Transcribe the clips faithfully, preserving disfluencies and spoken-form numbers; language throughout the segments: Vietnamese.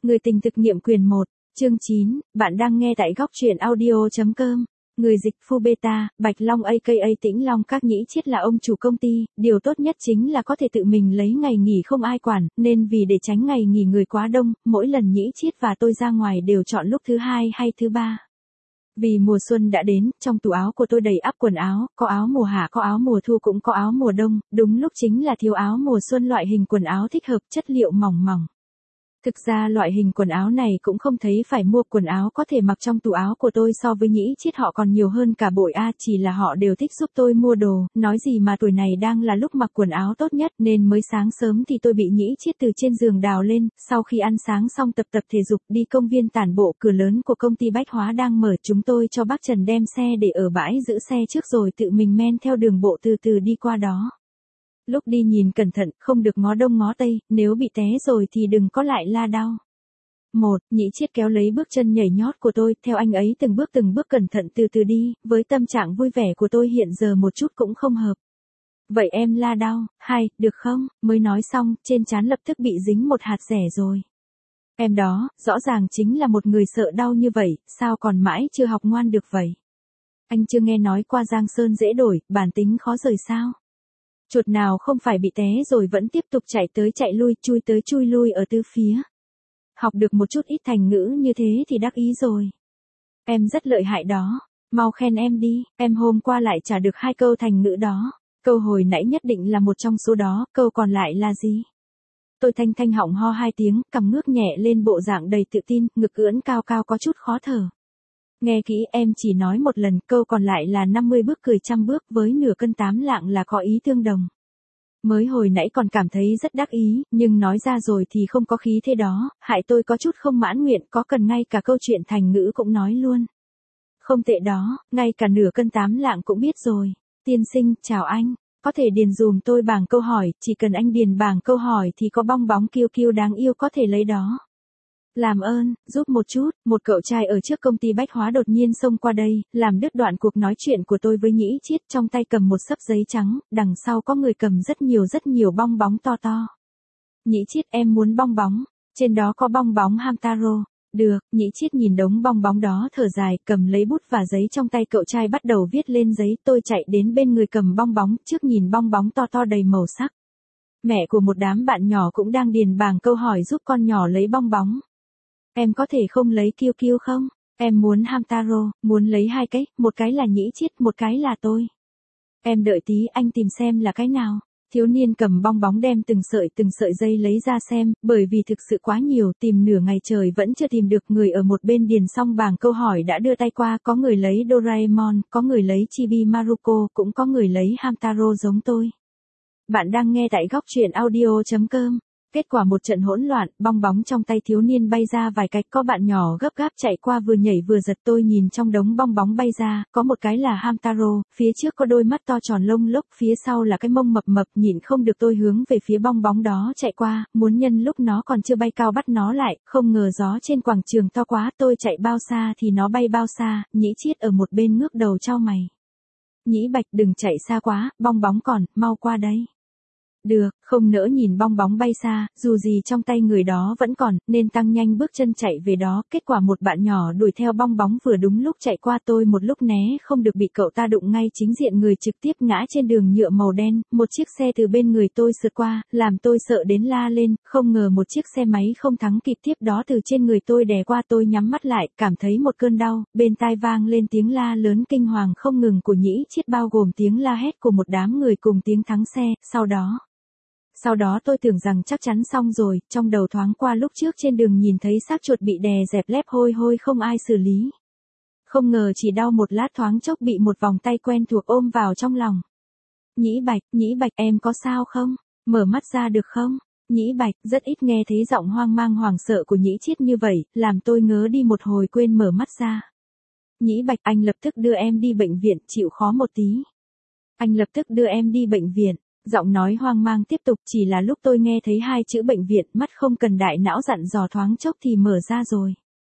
Người tình thực nghiệm quyền một, chương chín, bạn đang nghe tại góc truyện audio.com. Người dịch Phu Beta, Bạch Long aka Tĩnh Long Các Nhĩ Chiết là ông chủ công ty, điều tốt nhất chính là có thể tự mình lấy ngày nghỉ không ai quản, nên vì để tránh ngày nghỉ người quá đông, mỗi lần Nhĩ Chiết và tôi ra ngoài đều chọn lúc thứ hai hay thứ ba. Vì mùa xuân đã đến, trong tủ áo của tôi đầy ắp quần áo, có áo mùa hạ có áo mùa thu cũng có áo mùa đông, đúng lúc chính là thiếu áo mùa xuân loại hình quần áo thích hợp chất liệu mỏng mỏng. Thực ra loại hình quần áo này cũng không thấy phải mua, quần áo có thể mặc trong tủ áo của tôi so với Nhĩ Chiết họ còn nhiều hơn cả bội a, chỉ là họ đều thích giúp tôi mua đồ, nói gì mà tuổi này đang là lúc mặc quần áo tốt nhất, nên mới sáng sớm thì tôi bị Nhĩ Chiết từ trên giường đào lên, sau khi ăn sáng xong tập tập thể dục đi công viên tản bộ. Cửa lớn của công ty bách hóa đang mở, chúng tôi cho bác Trần đem xe để ở bãi giữ xe trước rồi tự mình men theo đường bộ từ từ đi qua đó. Lúc đi nhìn cẩn thận, không được ngó đông ngó tây, nếu bị té rồi thì đừng có lại la đau. Một, Nhĩ Chiết kéo lấy bước chân nhảy nhót của tôi, theo anh ấy từng bước từng bước cẩn thận từ từ đi, với tâm trạng vui vẻ của tôi hiện giờ một chút cũng không hợp. Vậy em la đau, hai, được không? Mới nói xong, trên trán lập tức bị dính một hạt rẻ rồi. Em đó, rõ ràng chính là một người sợ đau như vậy, sao còn mãi chưa học ngoan được vậy? Anh chưa nghe nói qua Giang Sơn dễ đổi, bản tính khó rời sao? Chuột nào không phải bị té rồi vẫn tiếp tục chạy tới chạy lui, chui tới chui lui ở tứ phía. Học được một chút ít thành ngữ như thế thì đắc ý rồi. Em rất lợi hại đó, mau khen em đi, em hôm qua lại trả được hai câu thành ngữ đó. Câu hồi nãy nhất định là một trong số đó, câu còn lại là gì? Tôi thanh thanh họng ho hai tiếng, cằm ngước nhẹ lên bộ dạng đầy tự tin, ngực ưỡn cao cao có chút khó thở. Nghe kỹ, em chỉ nói một lần, câu còn lại là năm mươi bước cười trăm bước với nửa cân tám lạng là có ý tương đồng. Mới hồi nãy còn cảm thấy rất đắc ý, nhưng nói ra rồi thì không có khí thế đó, hại tôi có chút không mãn nguyện, có cần ngay cả câu chuyện thành ngữ cũng nói luôn. Không tệ đó, ngay cả nửa cân tám lạng cũng biết rồi. Tiên sinh, chào anh, có thể điền dùm tôi bảng câu hỏi, chỉ cần anh điền bảng câu hỏi thì có bong bóng kiêu kiêu đáng yêu có thể lấy đó. Làm ơn, giúp một chút, một cậu trai ở trước công ty bách hóa đột nhiên xông qua đây, làm đứt đoạn cuộc nói chuyện của tôi với Nhĩ Chiết, trong tay cầm một xấp giấy trắng, đằng sau có người cầm rất nhiều rất nhiều bong bóng to to. Nhĩ Chiết, em muốn bong bóng, trên đó có bong bóng Hamtaro. Được, Nhĩ Chiết nhìn đống bong bóng đó thở dài, cầm lấy bút và giấy trong tay cậu trai bắt đầu viết lên giấy. Tôi chạy đến bên người cầm bong bóng, trước nhìn bong bóng to to đầy màu sắc. Mẹ của một đám bạn nhỏ cũng đang điền bảng câu hỏi giúp con nhỏ lấy bong bóng. Em có thể không lấy kiêu kiêu không? Em muốn Hamtaro, muốn lấy hai cái, một cái là Nhĩ Chiết, một cái là tôi. Em đợi tí, anh tìm xem là cái nào. Thiếu niên cầm bong bóng đem từng sợi từng sợi dây lấy ra xem, bởi vì thực sự quá nhiều, tìm nửa ngày trời vẫn chưa tìm được. Người ở một bên điền xong bảng câu hỏi đã đưa tay qua, có người lấy Doraemon, có người lấy Chibi Maruko, cũng có người lấy Hamtaro giống tôi. Bạn đang nghe tại góc truyện audio.com. Kết quả một trận hỗn loạn, bong bóng trong tay thiếu niên bay ra vài cái, có bạn nhỏ gấp gáp chạy qua vừa nhảy vừa giật. Tôi nhìn trong đống bong bóng bay ra, có một cái là Hamtaro, phía trước có đôi mắt to tròn lông lốc, phía sau là cái mông mập mập, nhịn không được tôi hướng về phía bong bóng đó chạy qua, muốn nhân lúc nó còn chưa bay cao bắt nó lại, không ngờ gió trên quảng trường to quá, tôi chạy bao xa thì nó bay bao xa. Nhĩ Chiết ở một bên ngước đầu chau mày. Nhĩ Bạch, đừng chạy xa quá, bong bóng còn, mau qua đây. Được, không nỡ nhìn bong bóng bay xa, dù gì trong tay người đó vẫn còn, nên tăng nhanh bước chân chạy về đó. Kết quả một bạn nhỏ đuổi theo bong bóng vừa đúng lúc chạy qua tôi một lúc né không được bị cậu ta đụng ngay chính diện người, trực tiếp ngã trên đường nhựa màu đen. Một chiếc xe từ bên người tôi sượt qua, làm tôi sợ đến la lên, không ngờ một chiếc xe máy không thắng kịp tiếp đó từ trên người tôi đè qua. Tôi nhắm mắt lại, cảm thấy một cơn đau, bên tai vang lên tiếng la lớn kinh hoàng không ngừng của Nhĩ Chiết, bao gồm tiếng la hét của một đám người cùng tiếng thắng xe. Sau đó Sau đó tôi tưởng rằng chắc chắn xong rồi, trong đầu thoáng qua lúc trước trên đường nhìn thấy xác chuột bị đè dẹp lép hôi hôi không ai xử lý. Không ngờ chỉ đau một lát thoáng chốc bị một vòng tay quen thuộc ôm vào trong lòng. Nhĩ Bạch, Nhĩ Bạch, em có sao không? Mở mắt ra được không? Nhĩ Bạch, rất ít nghe thấy giọng hoang mang hoảng sợ của Nhĩ Chiết như vậy, làm tôi ngớ đi một hồi quên mở mắt ra. Nhĩ Bạch, anh lập tức đưa em đi bệnh viện, chịu khó một tí. Anh lập tức đưa em đi bệnh viện. Giọng nói hoang mang tiếp tục, chỉ là lúc tôi nghe thấy hai chữ bệnh viện, mắt không cần đại não dặn dò thoáng chốc thì mở ra rồi.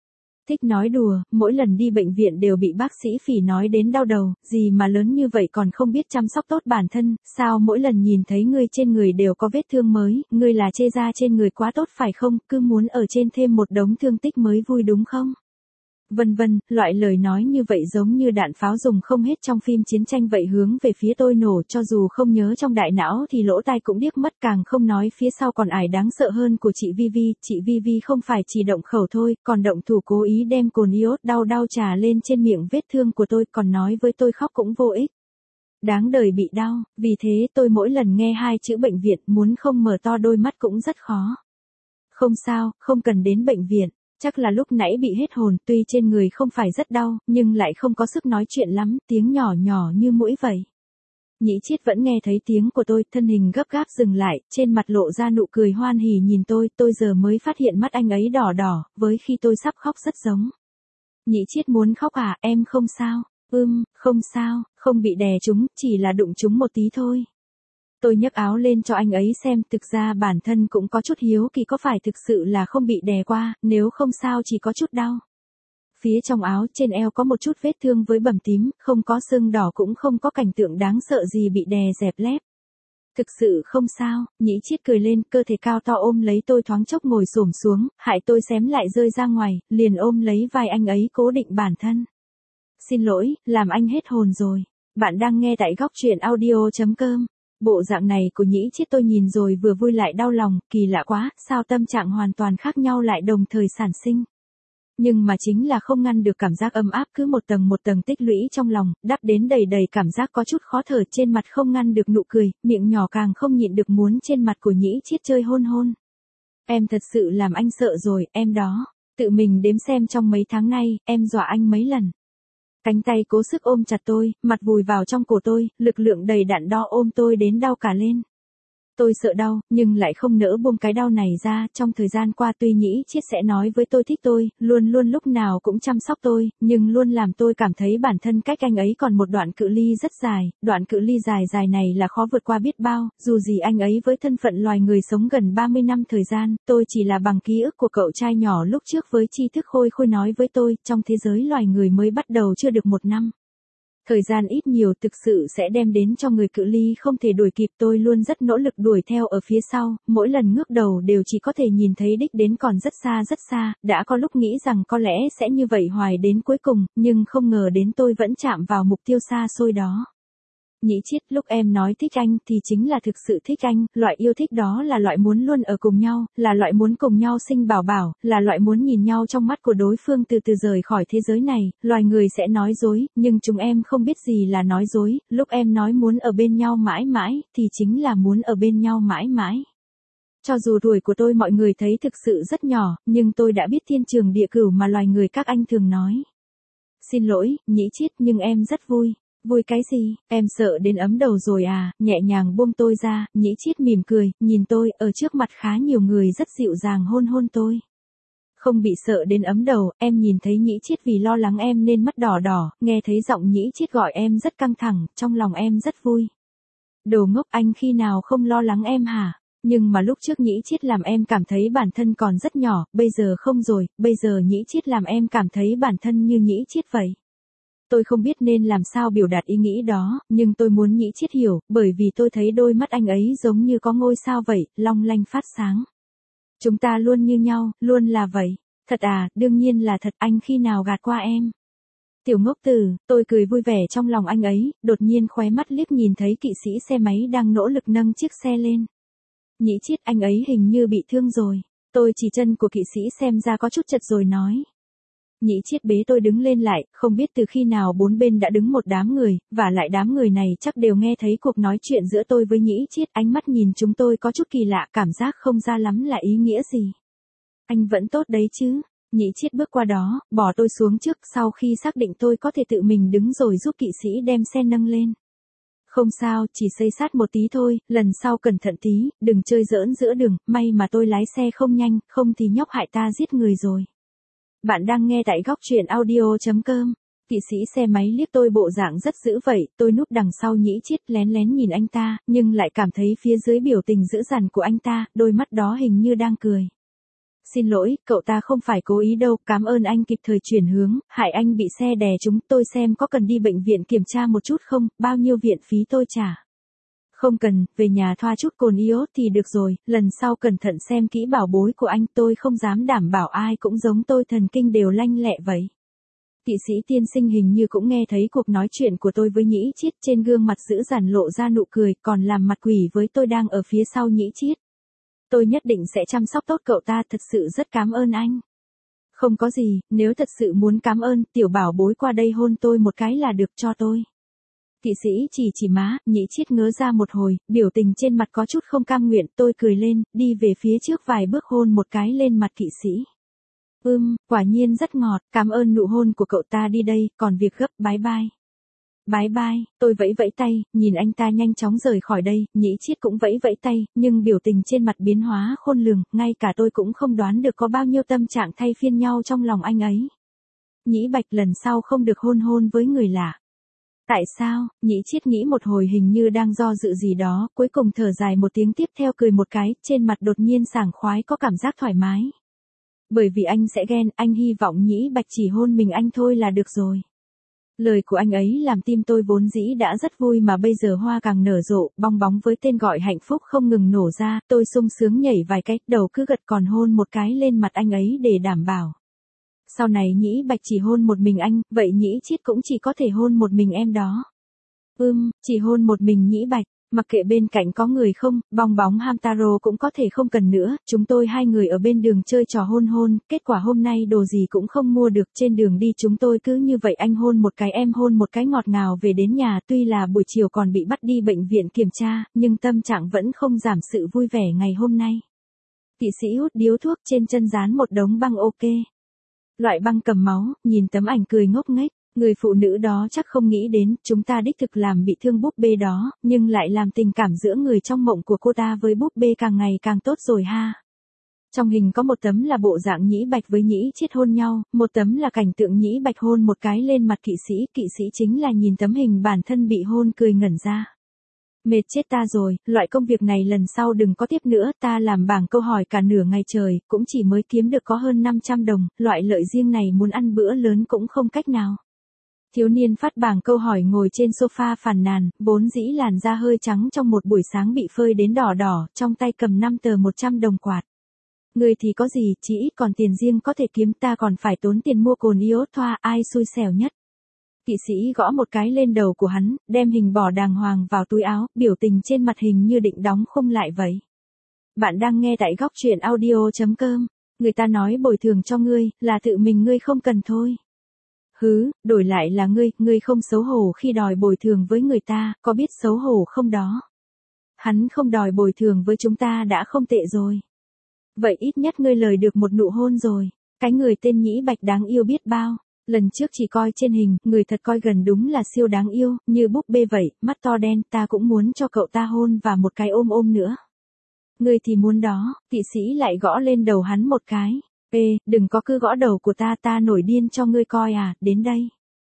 Thích nói đùa, mỗi lần đi bệnh viện đều bị bác sĩ phỉ nói đến đau đầu, gì mà lớn như vậy còn không biết chăm sóc tốt bản thân, sao mỗi lần nhìn thấy ngươi trên người đều có vết thương mới, ngươi là chê da trên người quá tốt phải không, cứ muốn ở trên thêm một đống thương tích mới vui đúng không? Vân vân, loại lời nói như vậy giống như đạn pháo dùng không hết trong phim chiến tranh vậy hướng về phía tôi nổ, cho dù không nhớ trong đại não thì lỗ tai cũng điếc mất, càng không nói phía sau còn ải đáng sợ hơn của chị Vi Vi, chị Vi Vi không phải chỉ động khẩu thôi, còn động thủ cố ý đem cồn iốt đau đau trà lên trên miệng vết thương của tôi, còn nói với tôi khóc cũng vô ích. Đáng đời bị đau, vì thế tôi mỗi lần nghe hai chữ bệnh viện muốn không mở to đôi mắt cũng rất khó. Không sao, không cần đến bệnh viện. Chắc là lúc nãy bị hết hồn, tuy trên người không phải rất đau, nhưng lại không có sức nói chuyện lắm, tiếng nhỏ nhỏ như mũi vậy. Nhĩ Chiết vẫn nghe thấy tiếng của tôi, thân hình gấp gáp dừng lại, trên mặt lộ ra nụ cười hoan hỉ nhìn tôi, tôi giờ mới phát hiện mắt anh ấy đỏ đỏ, với khi tôi sắp khóc rất giống. Nhĩ Chiết muốn khóc à, em không sao, ưm, không sao, không bị đè trúng, chỉ là đụng trúng một tí thôi. Tôi nhấc áo lên cho anh ấy xem, thực ra bản thân cũng có chút hiếu kỳ có phải thực sự là không bị đè qua, nếu không sao chỉ có chút đau. Phía trong áo trên eo có một chút vết thương với bầm tím, không có sưng đỏ cũng không có cảnh tượng đáng sợ gì bị đè dẹp lép. Thực sự không sao, Nhĩ Chiết cười lên, cơ thể cao to ôm lấy tôi thoáng chốc ngồi xổm xuống, hại tôi xém lại rơi ra ngoài, liền ôm lấy vai anh ấy cố định bản thân. Xin lỗi, làm anh hết hồn rồi. Bạn đang nghe tại góc truyện audio chấm com. Bộ dạng này của Nhĩ Chiết tôi nhìn rồi vừa vui lại đau lòng, kỳ lạ quá, sao tâm trạng hoàn toàn khác nhau lại đồng thời sản sinh. Nhưng mà chính là không ngăn được cảm giác ấm áp cứ một tầng một tầng tích lũy trong lòng, đắp đến đầy đầy cảm giác có chút khó thở, trên mặt không ngăn được nụ cười, miệng nhỏ càng không nhịn được muốn trên mặt của Nhĩ Chiết chơi hôn hôn. Em thật sự làm anh sợ rồi, em đó, tự mình đếm xem trong mấy tháng nay, em dọa anh mấy lần. Cánh tay cố sức ôm chặt tôi, mặt vùi vào trong cổ tôi, lực lượng đầy đặn đo ôm tôi đến đau cả lên. Tôi sợ đau, nhưng lại không nỡ buông cái đau này ra, trong thời gian qua tuy Nhĩ Chiết sẽ nói với tôi thích tôi, luôn luôn lúc nào cũng chăm sóc tôi, nhưng luôn làm tôi cảm thấy bản thân cách anh ấy còn một đoạn cự ly rất dài, đoạn cự ly dài dài này là khó vượt qua biết bao, dù gì anh ấy với thân phận loài người sống gần ba mươi năm thời gian, tôi chỉ là bằng ký ức của cậu trai nhỏ lúc trước với tri thức khôi khôi nói với tôi, trong thế giới loài người mới bắt đầu chưa được một năm. Thời gian ít nhiều thực sự sẽ đem đến cho người cự ly không thể đuổi kịp, tôi luôn rất nỗ lực đuổi theo ở phía sau, mỗi lần ngước đầu đều chỉ có thể nhìn thấy đích đến còn rất xa rất xa, đã có lúc nghĩ rằng có lẽ sẽ như vậy hoài đến cuối cùng, nhưng không ngờ đến tôi vẫn chạm vào mục tiêu xa xôi đó. Nhĩ Chiết, lúc em nói thích anh thì chính là thực sự thích anh, loại yêu thích đó là loại muốn luôn ở cùng nhau, là loại muốn cùng nhau sinh bảo bảo, là loại muốn nhìn nhau trong mắt của đối phương từ từ rời khỏi thế giới này, loài người sẽ nói dối, nhưng chúng em không biết gì là nói dối, lúc em nói muốn ở bên nhau mãi mãi, thì chính là muốn ở bên nhau mãi mãi. Cho dù tuổi của tôi mọi người thấy thực sự rất nhỏ, nhưng tôi đã biết thiên trường địa cửu mà loài người các anh thường nói. Xin lỗi, Nhĩ Chiết, nhưng em rất vui. Vui cái gì, em sợ đến ấm đầu rồi à, nhẹ nhàng buông tôi ra, Nhĩ Chiết mỉm cười, nhìn tôi, ở trước mặt khá nhiều người rất dịu dàng hôn hôn tôi. Không bị sợ đến ấm đầu, em nhìn thấy Nhĩ Chiết vì lo lắng em nên mắt đỏ đỏ, nghe thấy giọng Nhĩ Chiết gọi em rất căng thẳng, trong lòng em rất vui. Đồ ngốc, anh khi nào không lo lắng em hả? Nhưng mà lúc trước Nhĩ Chiết làm em cảm thấy bản thân còn rất nhỏ, bây giờ không rồi, bây giờ Nhĩ Chiết làm em cảm thấy bản thân như Nhĩ Chiết vậy. Tôi không biết nên làm sao biểu đạt ý nghĩ đó, nhưng tôi muốn Nhĩ Chiết hiểu, bởi vì tôi thấy đôi mắt anh ấy giống như có ngôi sao vậy, long lanh phát sáng. Chúng ta luôn như nhau, luôn là vậy. Thật à, đương nhiên là thật, anh khi nào gạt qua em. Tiểu ngốc tử, tôi cười vui vẻ trong lòng anh ấy, đột nhiên khóe mắt liếc nhìn thấy kỵ sĩ xe máy đang nỗ lực nâng chiếc xe lên. Nhĩ Chiết, anh ấy hình như bị thương rồi. Tôi chỉ chân của kỵ sĩ xem ra có chút chật rồi nói. Nhĩ Chiết bế tôi đứng lên lại, không biết từ khi nào bốn bên đã đứng một đám người, và lại đám người này chắc đều nghe thấy cuộc nói chuyện giữa tôi với Nhĩ Chiết, ánh mắt nhìn chúng tôi có chút kỳ lạ, cảm giác không ra lắm là ý nghĩa gì. Anh vẫn tốt đấy chứ? Nhĩ Chiết bước qua đó, bỏ tôi xuống trước, sau khi xác định tôi có thể tự mình đứng rồi giúp kỵ sĩ đem xe nâng lên. Không sao, chỉ xây sát một tí thôi, lần sau cẩn thận tí, đừng chơi giỡn giữa đường, may mà tôi lái xe không nhanh, không thì nhóc hại ta giết người rồi. Bạn đang nghe tại góc truyện audio chấm com. Kỵ sĩ xe máy liếc tôi bộ dạng rất dữ vậy, tôi núp đằng sau Nhĩ Chiết lén lén nhìn anh ta, nhưng lại cảm thấy phía dưới biểu tình dữ dằn của anh ta, đôi mắt đó hình như đang cười. xin lỗi, cậu ta không phải cố ý đâu, cảm ơn anh kịp thời chuyển hướng, hại anh bị xe đè chúng tôi xem có cần đi bệnh viện kiểm tra một chút không, bao nhiêu viện phí tôi trả. Không cần, về nhà thoa chút cồn iốt thì được rồi, lần sau cẩn thận xem kỹ bảo bối của anh, tôi không dám đảm bảo ai cũng giống tôi thần kinh đều lanh lẹ vậy. Kỵ sĩ tiên sinh hình như cũng nghe thấy cuộc nói chuyện của tôi với Nhĩ Chiết, trên gương mặt dữ dằn lộ ra nụ cười, còn làm mặt quỷ với tôi đang ở phía sau Nhĩ Chiết. Tôi nhất định sẽ chăm sóc tốt cậu ta, thật sự rất cảm ơn anh. Không có gì, nếu thật sự muốn cảm ơn, tiểu bảo bối qua đây hôn tôi một cái là được cho tôi. Kỵ sĩ chỉ chỉ má, Nhĩ Chiết ngớ ra một hồi, biểu tình trên mặt có chút không cam nguyện, tôi cười lên, đi về phía trước vài bước hôn một cái lên mặt kỵ sĩ. Ưm, quả nhiên rất ngọt, cảm ơn nụ hôn của cậu ta, đi đây, còn việc gấp, bái bai. Bái bai, tôi vẫy vẫy tay, nhìn anh ta nhanh chóng rời khỏi đây, Nhĩ Chiết cũng vẫy vẫy tay, nhưng biểu tình trên mặt biến hóa khôn lường, ngay cả tôi cũng không đoán được có bao nhiêu tâm trạng thay phiên nhau trong lòng anh ấy. Nhĩ Bạch lần sau không được hôn hôn với người lạ. Tại sao? Nhĩ Chiết nghĩ một hồi hình như đang do dự gì đó, cuối cùng thở dài một tiếng tiếp theo cười một cái, trên mặt đột nhiên sảng khoái có cảm giác thoải mái. Bởi vì anh sẽ ghen, anh hy vọng Nhĩ Bạch chỉ hôn mình anh thôi là được rồi. Lời của anh ấy làm tim tôi vốn dĩ đã rất vui mà bây giờ hoa càng nở rộ, bong bóng với tên gọi hạnh phúc không ngừng nổ ra, tôi sung sướng nhảy vài cái, đầu cứ gật còn hôn một cái lên mặt anh ấy để đảm bảo. Sau này Nhĩ Bạch chỉ hôn một mình anh, vậy Nhĩ Chiết cũng chỉ có thể hôn một mình em đó. Ưm, chỉ hôn một mình Nhĩ Bạch, mặc kệ bên cạnh có người không, bong bóng Hamtaro cũng có thể không cần nữa, chúng tôi hai người ở bên đường chơi trò hôn hôn, kết quả hôm nay đồ gì cũng không mua được, trên đường đi chúng tôi cứ như vậy anh hôn một cái em hôn một cái ngọt ngào về đến nhà, tuy là buổi chiều còn bị bắt đi bệnh viện kiểm tra, nhưng tâm trạng vẫn không giảm sự vui vẻ ngày hôm nay. Kỵ sĩ hút điếu thuốc, trên chân dán một đống băng ok. Loại băng cầm máu, nhìn tấm ảnh cười ngốc nghếch, người phụ nữ đó chắc không nghĩ đến, chúng ta đích thực làm bị thương búp bê đó, nhưng lại làm tình cảm giữa người trong mộng của cô ta với búp bê càng ngày càng tốt rồi ha. Trong hình có một tấm là bộ dạng Nhĩ Bạch với Nhĩ Chiết hôn nhau, một tấm là cảnh tượng Nhĩ Bạch hôn một cái lên mặt kỵ sĩ, kỵ sĩ chính là nhìn tấm hình bản thân bị hôn cười ngẩn ra. Mệt chết ta rồi, loại công việc này lần sau đừng có tiếp nữa, ta làm bảng câu hỏi cả nửa ngày trời, cũng chỉ mới kiếm được có hơn năm trăm đồng, loại lợi riêng này muốn ăn bữa lớn cũng không cách nào. Thiếu niên phát bảng câu hỏi ngồi trên sofa phàn nàn, vốn dĩ làn da hơi trắng trong một buổi sáng bị phơi đến đỏ đỏ, trong tay cầm năm tờ một trăm đồng quạt. Người thì có gì, chỉ ít còn tiền riêng có thể kiếm, ta còn phải tốn tiền mua cồn iốt thoa, ai xui xẻo nhất. Kỵ sĩ gõ một cái lên đầu của hắn, đem hình bỏ đàng hoàng vào túi áo, biểu tình trên mặt hình như định đóng khung lại vậy. Bạn đang nghe tại góc truyện audio chấm com, người ta nói bồi thường cho ngươi, là tự mình ngươi không cần thôi. Hứ, đổi lại là ngươi, ngươi không xấu hổ khi đòi bồi thường với người ta, có biết xấu hổ không đó? Hắn không đòi bồi thường với chúng ta đã không tệ rồi. Vậy ít nhất ngươi lời được một nụ hôn rồi, cái người tên Nhĩ Bạch đáng yêu biết bao. Lần trước chỉ coi trên hình, người thật coi gần đúng là siêu đáng yêu, như búp bê vậy, mắt to đen, ta cũng muốn cho cậu ta hôn và một cái ôm ôm nữa. Ngươi thì muốn đó, kỵ sĩ lại gõ lên đầu hắn một cái. Ê, đừng có cứ gõ đầu của ta, ta nổi điên cho ngươi coi à, đến đây.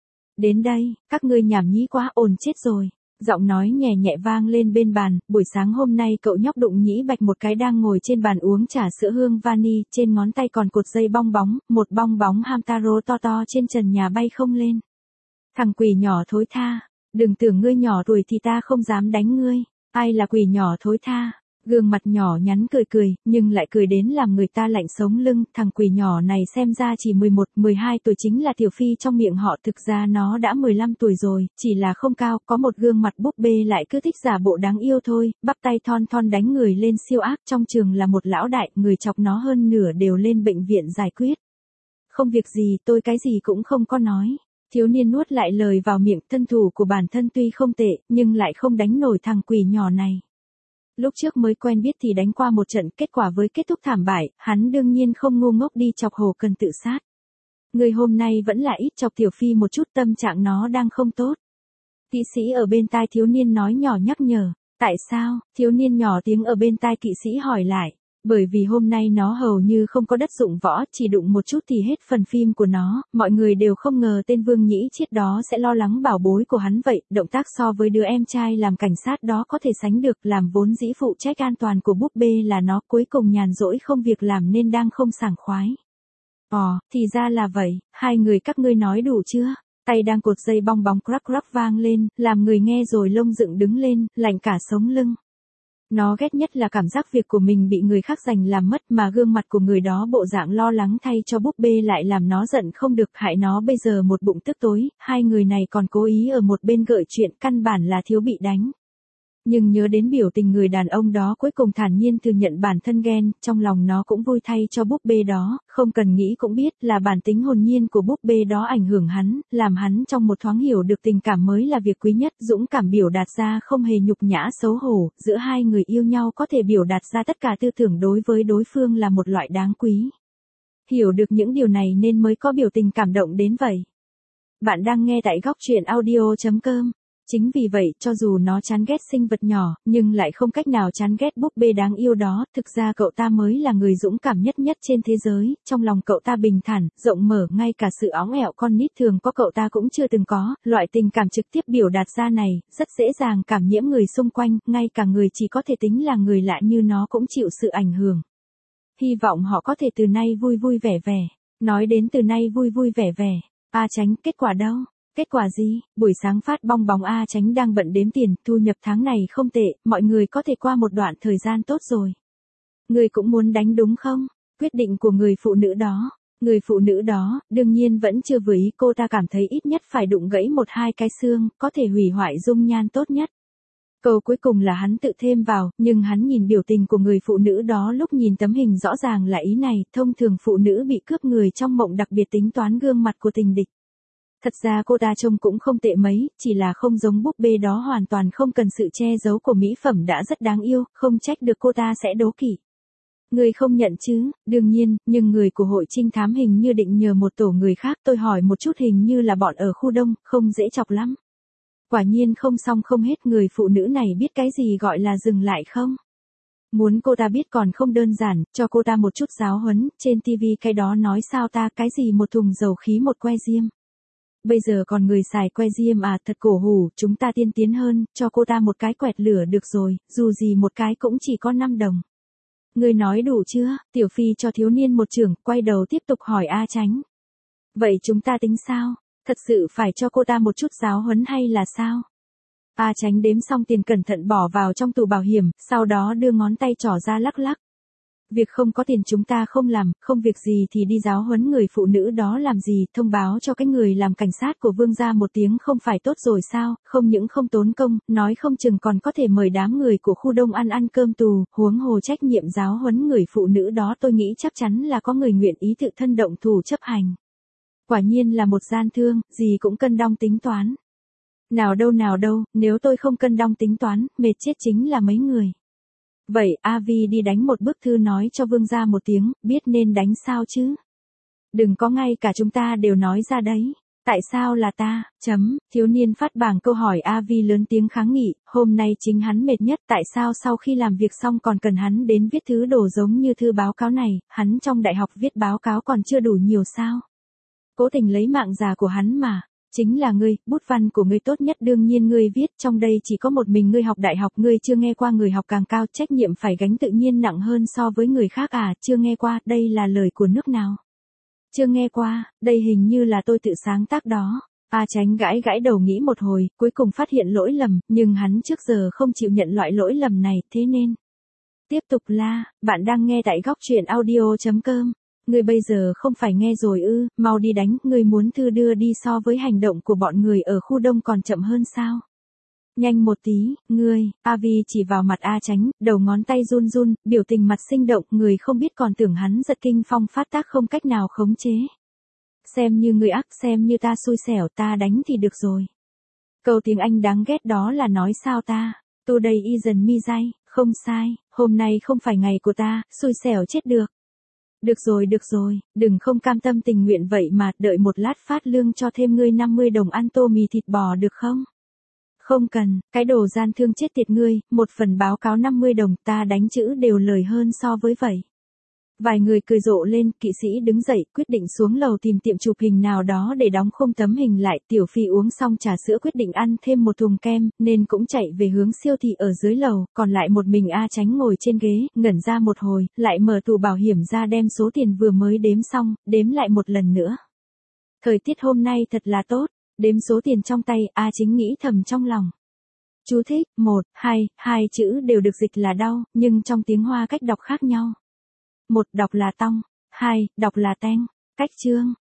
Đến đây, các ngươi nhảm nhí quá, ồn chết rồi. Giọng nói nhẹ nhẹ vang lên bên bàn, buổi sáng hôm nay cậu nhóc đụng Nhĩ Bạch một cái đang ngồi trên bàn uống trà sữa hương vani, trên ngón tay còn cột dây bong bóng, một bong bóng Hamtaro to to trên trần nhà bay không lên. Thằng quỷ nhỏ thối tha, đừng tưởng ngươi nhỏ tuổi thì ta không dám đánh ngươi, ai là quỷ nhỏ thối tha. Gương mặt nhỏ nhắn cười cười, nhưng lại cười đến làm người ta lạnh sống lưng, thằng quỷ nhỏ này xem ra chỉ mười một, mười hai tuổi chính là tiểu phi trong miệng họ, thực ra nó đã mười lăm tuổi rồi, chỉ là không cao, có một gương mặt búp bê lại cứ thích giả bộ đáng yêu thôi, bắp tay thon thon đánh người lên siêu ác, trong trường là một lão đại, người chọc nó hơn nửa đều lên bệnh viện giải quyết. Không việc gì, tôi cái gì cũng không có nói. Thiếu niên nuốt lại lời vào miệng, thân thủ của bản thân tuy không tệ, nhưng lại không đánh nổi thằng quỷ nhỏ này. Lúc trước mới quen biết thì đánh qua một trận, kết quả với kết thúc thảm bại, hắn đương nhiên không ngu ngốc đi chọc Hồ Cần tự sát. Người hôm nay vẫn là ít chọc tiểu phi một chút, tâm trạng nó đang không tốt. Kỵ sĩ ở bên tai thiếu niên nói nhỏ nhắc nhở, tại sao? Thiếu niên nhỏ tiếng ở bên tai kỵ sĩ hỏi lại. Bởi vì hôm nay nó hầu như không có đất dụng võ, chỉ đụng một chút thì hết phần phim của nó, mọi người đều không ngờ tên Vương Nhĩ Chiết đó sẽ lo lắng bảo bối của hắn vậy, động tác so với đứa em trai làm cảnh sát đó có thể sánh được, làm vốn dĩ phụ trách an toàn của búp bê là nó, cuối cùng nhàn rỗi không việc làm nên đang không sảng khoái. Ồ, thì ra là vậy, hai người các ngươi nói đủ chưa? Tay đang cột dây bong bóng crack crack vang lên, làm người nghe rồi lông dựng đứng lên, lạnh cả sống lưng. Nó ghét nhất là cảm giác việc của mình bị người khác giành làm mất, mà gương mặt của người đó bộ dạng lo lắng thay cho búp bê lại làm nó giận không được, hại nó bây giờ một bụng tức tối, hai người này còn cố ý ở một bên gợi chuyện, căn bản là thiếu bị đánh. Nhưng nhớ đến biểu tình người đàn ông đó cuối cùng thản nhiên thừa nhận bản thân ghen, trong lòng nó cũng vui thay cho búp bê đó, không cần nghĩ cũng biết là bản tính hồn nhiên của búp bê đó ảnh hưởng hắn, làm hắn trong một thoáng hiểu được tình cảm mới là việc quý nhất, dũng cảm biểu đạt ra không hề nhục nhã xấu hổ, giữa hai người yêu nhau có thể biểu đạt ra tất cả tư tưởng đối với đối phương là một loại đáng quý. Hiểu được những điều này nên mới có biểu tình cảm động đến vậy. Bạn đang nghe tại góc truyện audio chấm com. Chính vì vậy, cho dù nó chán ghét sinh vật nhỏ, nhưng lại không cách nào chán ghét búp bê đáng yêu đó, thực ra cậu ta mới là người dũng cảm nhất nhất trên thế giới, trong lòng cậu ta bình thản, rộng mở, ngay cả sự óng ẻo con nít thường có cậu ta cũng chưa từng có, loại tình cảm trực tiếp biểu đạt ra này, rất dễ dàng cảm nhiễm người xung quanh, ngay cả người chỉ có thể tính là người lạ như nó cũng chịu sự ảnh hưởng. Hy vọng họ có thể từ nay vui vui vẻ vẻ. Nói đến từ nay vui vui vẻ vẻ, A Chánh, kết quả đâu? Kết quả gì? Buổi sáng phát bong bóng A Chánh đang bận đếm tiền, thu nhập tháng này không tệ, mọi người có thể qua một đoạn thời gian tốt rồi. Người cũng muốn đánh đúng không? Quyết định của người phụ nữ đó. Người phụ nữ đó, đương nhiên vẫn chưa vừa ý, cô ta cảm thấy ít nhất phải đụng gãy một hai cái xương, có thể hủy hoại dung nhan tốt nhất. Câu cuối cùng là hắn tự thêm vào, nhưng hắn nhìn biểu tình của người phụ nữ đó lúc nhìn tấm hình rõ ràng là ý này, thông thường phụ nữ bị cướp người trong mộng đặc biệt tính toán gương mặt của tình địch. Thật ra cô ta trông cũng không tệ mấy, chỉ là không giống búp bê đó, hoàn toàn không cần sự che giấu của mỹ phẩm đã rất đáng yêu, không trách được cô ta sẽ đố kỵ. Người không nhận chứ? Đương nhiên, nhưng người của hội trinh thám hình như định nhờ một tổ người khác, tôi hỏi một chút hình như là bọn ở khu đông, không dễ chọc lắm. Quả nhiên không xong không hết, người phụ nữ này biết cái gì gọi là dừng lại không? Muốn cô ta biết còn không đơn giản, cho cô ta một chút giáo huấn, trên tivi cái đó nói sao ta, cái gì một thùng dầu khí một que diêm. Bây giờ còn người xài que diêm à, thật cổ hủ, chúng ta tiên tiến hơn, cho cô ta một cái quẹt lửa được rồi, dù gì một cái cũng chỉ có năm đồng. Người nói đủ chưa? Tiểu Phi cho thiếu niên một chưởng, quay đầu tiếp tục hỏi A Chánh. Vậy chúng ta tính sao? Thật sự phải cho cô ta một chút giáo huấn hay là sao? A Chánh đếm xong tiền cẩn thận bỏ vào trong tủ bảo hiểm, sau đó đưa ngón tay trỏ ra lắc lắc. Việc không có tiền chúng ta không làm, không việc gì thì đi giáo huấn người phụ nữ đó làm gì, thông báo cho cái người làm cảnh sát của Vương gia một tiếng không phải tốt rồi sao, không những không tốn công, nói không chừng còn có thể mời đám người của khu đông ăn ăn cơm tù, huống hồ trách nhiệm giáo huấn người phụ nữ đó, tôi nghĩ chắc chắn là có người nguyện ý tự thân động thủ chấp hành. Quả nhiên là một gian thương, gì cũng cân đong tính toán. Nào đâu nào đâu, nếu tôi không cân đong tính toán, mệt chết chính là mấy người. Vậy, A Vi đi đánh một bức thư nói cho Vương gia một tiếng, biết nên đánh sao chứ? Đừng có ngay cả chúng ta đều nói ra đấy. Tại sao là ta? Chấm, thiếu niên phát bảng câu hỏi A Vi lớn tiếng kháng nghị, hôm nay chính hắn mệt nhất, tại sao sau khi làm việc xong còn cần hắn đến viết thứ đồ giống như thư báo cáo này, hắn trong đại học viết báo cáo còn chưa đủ nhiều sao? Cố tình lấy mạng già của hắn mà. Chính là ngươi, bút văn của ngươi tốt nhất đương nhiên ngươi viết, trong đây chỉ có một mình ngươi học đại học, ngươi chưa nghe qua người học càng cao, trách nhiệm phải gánh tự nhiên nặng hơn so với người khác à, chưa nghe qua, đây là lời của nước nào? Chưa nghe qua, đây hình như là tôi tự sáng tác đó. A Chánh gãi gãi đầu nghĩ một hồi, cuối cùng phát hiện lỗi lầm, nhưng hắn trước giờ không chịu nhận loại lỗi lầm này, thế nên. Tiếp tục la, bạn đang nghe tại góc truyện audio chấm com. Ngươi bây giờ không phải nghe rồi ư, mau đi đánh, ngươi muốn thư đưa đi so với hành động của bọn người ở khu đông còn chậm hơn sao? Nhanh một tí, ngươi, A Vi chỉ vào mặt A Chánh, đầu ngón tay run run, biểu tình mặt sinh động, người không biết còn tưởng hắn giật kinh phong phát tác không cách nào khống chế. Xem như ngươi ác, xem như ta xui xẻo, ta đánh thì được rồi. Câu tiếng Anh đáng ghét đó là nói sao ta? Tu đây y dần mi dai, không sai, hôm nay không phải ngày của ta, xui xẻo chết được. Được rồi được rồi, đừng không cam tâm tình nguyện vậy mà, đợi một lát phát lương cho thêm ngươi năm mươi đồng ăn tô mì thịt bò được không? Không cần, cái đồ gian thương chết tiệt ngươi, một phần báo cáo năm mươi đồng, ta đánh chữ đều lời hơn so với vậy. Vài người cười rộ lên, kỵ sĩ đứng dậy, quyết định xuống lầu tìm tiệm chụp hình nào đó để đóng khung tấm hình lại. Tiểu Phi uống xong trà sữa quyết định ăn thêm một thùng kem, nên cũng chạy về hướng siêu thị ở dưới lầu, còn lại một mình A Chánh ngồi trên ghế, ngẩn ra một hồi, lại mở tủ bảo hiểm ra đem số tiền vừa mới đếm xong, đếm lại một lần nữa. Thời tiết hôm nay thật là tốt, đếm số tiền trong tay, A Chính nghĩ thầm trong lòng. Chú thích, một, hai, hai chữ đều được dịch là đau, nhưng trong tiếng Hoa cách đọc khác nhau. Một, đọc là tong, hai, đọc là teng, cách chương.